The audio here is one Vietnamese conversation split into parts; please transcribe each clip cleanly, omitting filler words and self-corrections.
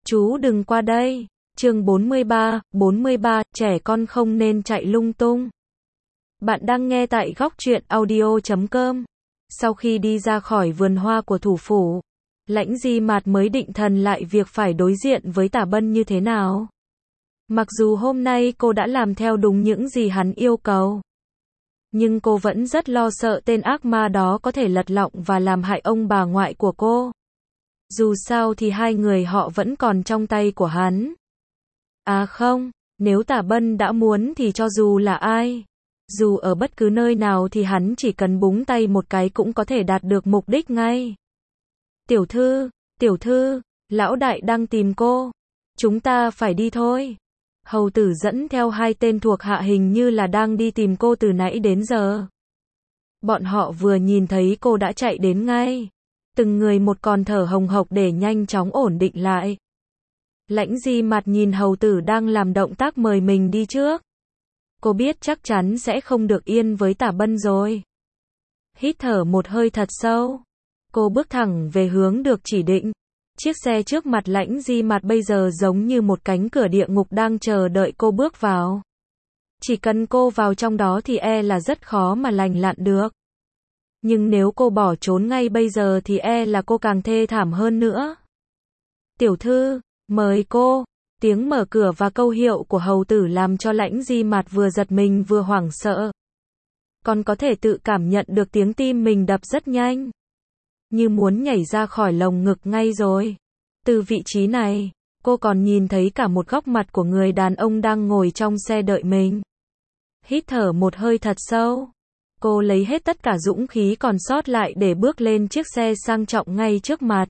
Chú đừng qua đây. Chương 43, trẻ con không nên chạy lung tung. Bạn đang nghe tại góc truyện audio.com. Sau khi đi ra khỏi vườn hoa của thủ phủ, Lãnh Di Mạt mới định thần lại việc phải đối diện với Tả Bân như thế nào. Mặc dù hôm nay cô đã làm theo đúng những gì hắn yêu cầu, nhưng cô vẫn rất lo sợ tên ác ma đó có thể lật lọng và làm hại ông bà ngoại của cô. Dù sao thì hai người họ vẫn còn trong tay của hắn. À không, nếu Tả Bân đã muốn thì cho dù là ai, dù ở bất cứ nơi nào thì hắn chỉ cần búng tay một cái cũng có thể đạt được mục đích ngay. Tiểu thư, lão đại đang tìm cô. Chúng ta phải đi thôi. Hầu tử dẫn theo hai tên thuộc hạ hình như là đang đi tìm cô từ nãy đến giờ. Bọn họ vừa nhìn thấy cô đã chạy đến ngay. Từng người một con thở hồng hộc để nhanh chóng ổn định lại. Lãnh Di Mạt nhìn hầu tử đang làm động tác mời mình đi trước. Cô biết chắc chắn sẽ không được yên với Tả Bân rồi. Hít thở một hơi thật sâu. Cô bước thẳng về hướng được chỉ định. Chiếc xe trước mặt Lãnh Di Mạt bây giờ giống như một cánh cửa địa ngục đang chờ đợi cô bước vào. Chỉ cần cô vào trong đó thì là rất khó mà lành lặn được. Nhưng nếu cô bỏ trốn ngay bây giờ thì là cô càng thê thảm hơn nữa. Tiểu thư, mời cô. Tiếng mở cửa và câu hiệu của hầu tử làm cho Lãnh Di Mạt vừa giật mình vừa hoảng sợ. Còn có thể tự cảm nhận được tiếng tim mình đập rất nhanh, như muốn nhảy ra khỏi lồng ngực ngay rồi. Từ vị trí này, cô còn nhìn thấy cả một góc mặt của người đàn ông đang ngồi trong xe đợi mình. Hít thở một hơi thật sâu. Cô lấy hết tất cả dũng khí còn sót lại để bước lên chiếc xe sang trọng ngay trước mặt.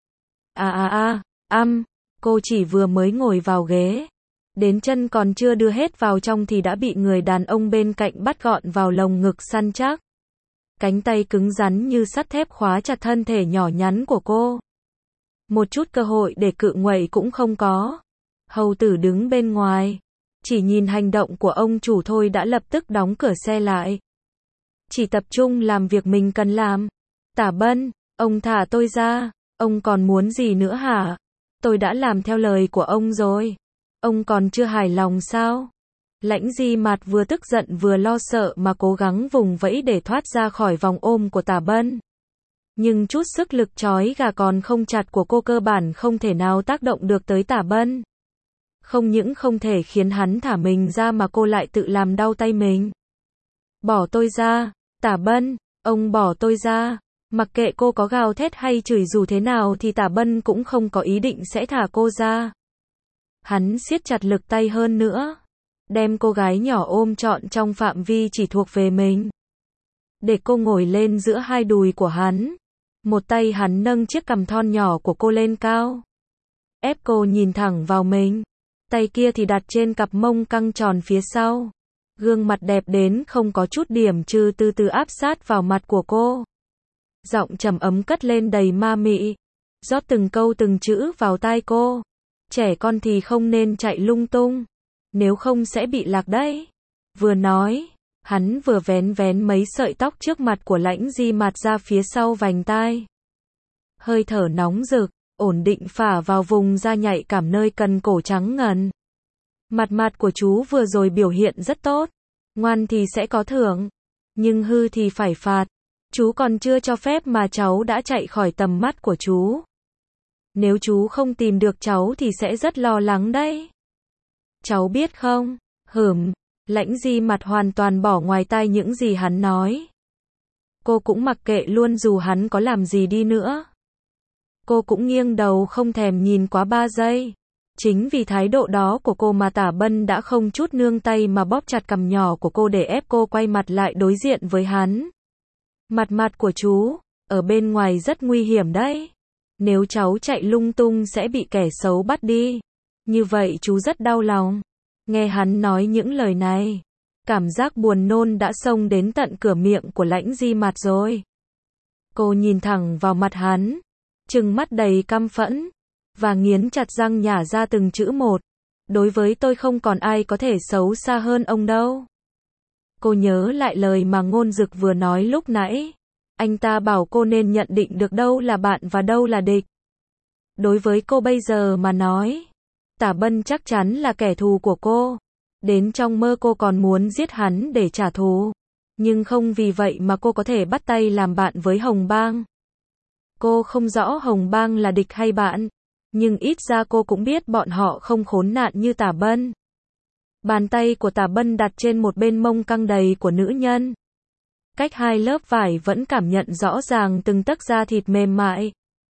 Cô chỉ vừa mới ngồi vào ghế, đến chân còn chưa đưa hết vào trong thì đã bị người đàn ông bên cạnh bắt gọn vào lồng ngực săn chắc. Cánh tay cứng rắn như sắt thép khóa chặt thân thể nhỏ nhắn của cô. Một chút cơ hội để cự nguậy cũng không có. Hầu tử đứng bên ngoài, chỉ nhìn hành động của ông chủ thôi đã lập tức đóng cửa xe lại. Chỉ tập trung làm việc mình cần làm. Tả Bân, ông thả tôi ra, ông còn muốn gì nữa hả? Tôi đã làm theo lời của ông rồi. Ông còn chưa hài lòng sao? Lãnh Di Mạt vừa tức giận vừa lo sợ mà cố gắng vùng vẫy để thoát ra khỏi vòng ôm của Tả Bân. Nhưng chút sức lực trói gà còn không chặt của cô cơ bản không thể nào tác động được tới Tả Bân. Không những không thể khiến hắn thả mình ra mà cô lại tự làm đau tay mình. Bỏ tôi ra, Tả Bân, ông bỏ tôi ra. Mặc kệ cô có gào thét hay chửi rủa thế nào thì Tả Bân cũng không có ý định sẽ thả cô ra. Hắn siết chặt lực tay hơn nữa, đem cô gái nhỏ ôm trọn trong phạm vi chỉ thuộc về mình. Để cô ngồi lên giữa hai đùi của hắn. Một tay hắn nâng chiếc cằm thon nhỏ của cô lên cao, ép cô nhìn thẳng vào mình. Tay kia thì đặt trên cặp mông căng tròn phía sau. Gương mặt đẹp đến không có chút điểm trừ từ từ áp sát vào mặt của cô. Giọng trầm ấm cất lên đầy ma mị, rót từng câu từng chữ vào tai cô. Trẻ con thì không nên chạy lung tung, nếu không sẽ bị lạc đấy. Vừa nói, hắn vừa vén mấy sợi tóc trước mặt của Lãnh Di Mạt ra phía sau vành tai. Hơi thở nóng rực, ổn định phả vào vùng da nhạy cảm nơi cần cổ trắng ngần. Mặt của chú vừa rồi biểu hiện rất tốt, ngoan thì sẽ có thưởng, nhưng hư thì phải phạt. Chú còn chưa cho phép mà cháu đã chạy khỏi tầm mắt của chú. Nếu chú không tìm được cháu thì sẽ rất lo lắng đấy. Cháu biết không? Lãnh Di Mạt hoàn toàn bỏ ngoài tai những gì hắn nói. Cô cũng mặc kệ luôn dù hắn có làm gì đi nữa. Cô cũng nghiêng đầu không thèm nhìn quá 3 giây. Chính vì thái độ đó của cô mà Tả Bân đã không chút nương tay mà bóp chặt cằm nhỏ của cô để ép cô quay mặt lại đối diện với hắn. Mặt của chú, ở bên ngoài rất nguy hiểm đấy. Nếu cháu chạy lung tung sẽ bị kẻ xấu bắt đi. Như vậy chú rất đau lòng. Nghe hắn nói những lời này, cảm giác buồn nôn đã xông đến tận cửa miệng của Lãnh Di Mạt rồi. Cô nhìn thẳng vào mặt hắn, trừng mắt đầy căm phẫn, và nghiến chặt răng nhả ra từng chữ một. Đối với tôi không còn ai có thể xấu xa hơn ông đâu. Cô nhớ lại lời mà Ngôn Dực vừa nói lúc nãy. Anh ta bảo cô nên nhận định được đâu là bạn và đâu là địch. Đối với cô bây giờ mà nói, Tả Bân chắc chắn là kẻ thù của cô. Đến trong mơ cô còn muốn giết hắn để trả thù. Nhưng không vì vậy mà cô có thể bắt tay làm bạn với Hồng Bang. Cô không rõ Hồng Bang là địch hay bạn, nhưng ít ra cô cũng biết bọn họ không khốn nạn như Tả Bân. Bàn tay của Tả Bân đặt trên một bên mông căng đầy của nữ nhân. Cách 2 lớp vải vẫn cảm nhận rõ ràng từng tấc da thịt mềm mại.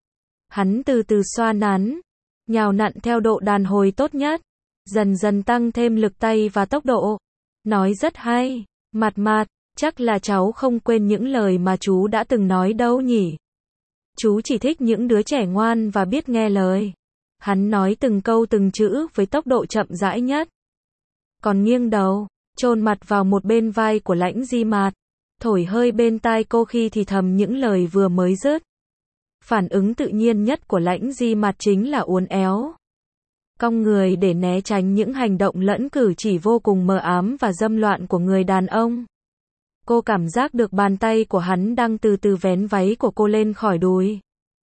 Hắn từ từ xoa nắn, nhào nặn theo độ đàn hồi tốt nhất, dần dần tăng thêm lực tay và tốc độ. Nói rất hay, Mạt Mạt, chắc là cháu không quên những lời mà chú đã từng nói đâu nhỉ. Chú chỉ thích những đứa trẻ ngoan và biết nghe lời. Hắn nói từng câu từng chữ với tốc độ chậm rãi nhất. Còn nghiêng đầu, chôn mặt vào một bên vai của Lãnh Di Mạt, thổi hơi bên tai cô khi thì thầm những lời vừa mới dứt. Phản ứng tự nhiên nhất của Lãnh Di Mạt chính là uốn éo, cong người để né tránh những hành động lẫn cử chỉ vô cùng mờ ám và dâm loạn của người đàn ông. Cô cảm giác được bàn tay của hắn đang từ từ vén váy của cô lên khỏi đùi,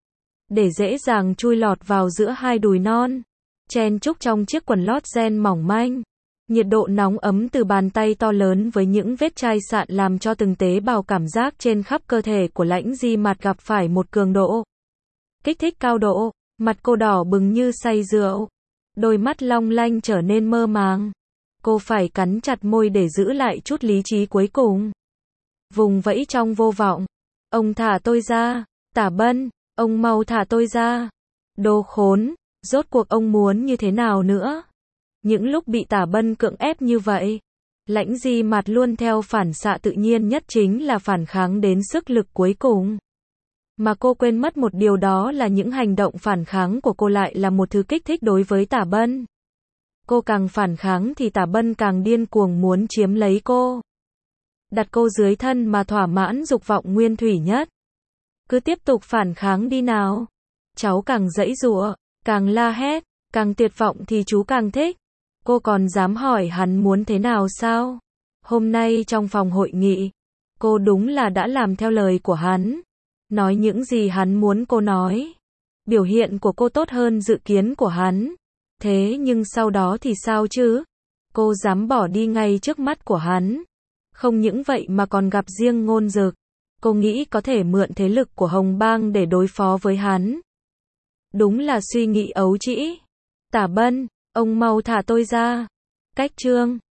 để dễ dàng chui lọt vào giữa hai đùi non, chen chúc trong chiếc quần lót ren mỏng manh. Nhiệt độ nóng ấm từ bàn tay to lớn với những vết chai sạn làm cho từng tế bào cảm giác trên khắp cơ thể của Lãnh Di Mạt gặp phải một cường độ kích thích cao độ. Mặt cô đỏ bừng như say rượu, đôi mắt long lanh trở nên mơ màng. Cô phải cắn chặt môi để giữ lại chút lý trí cuối cùng. Vùng vẫy trong vô vọng. Ông thả tôi ra, Tả Bân, ông mau thả tôi ra. Đồ khốn, rốt cuộc ông muốn như thế nào nữa? Những lúc bị Tả Bân cưỡng ép như vậy, Lãnh Di Mạt luôn theo phản xạ tự nhiên nhất chính là phản kháng đến sức lực cuối cùng. Mà cô quên mất một điều, đó là những hành động phản kháng của cô lại là một thứ kích thích đối với Tả Bân. Cô càng phản kháng thì Tả Bân càng điên cuồng muốn chiếm lấy cô, đặt cô dưới thân mà thỏa mãn dục vọng nguyên thủy nhất. Cứ tiếp tục phản kháng đi nào. Cháu càng giãy giụa, càng la hét, càng tuyệt vọng thì chú càng thích. Cô còn dám hỏi hắn muốn thế nào sao? Hôm nay trong phòng hội nghị, cô đúng là đã làm theo lời của hắn. Nói những gì hắn muốn cô nói. Biểu hiện của cô tốt hơn dự kiến của hắn. Thế nhưng sau đó thì sao chứ? Cô dám bỏ đi ngay trước mắt của hắn. Không những vậy mà còn gặp riêng Ngôn Dực. Cô nghĩ có thể mượn thế lực của Hồng Bang để đối phó với hắn. Đúng là suy nghĩ ấu trĩ. Tả Bân, ông mau thả tôi ra. Cách chương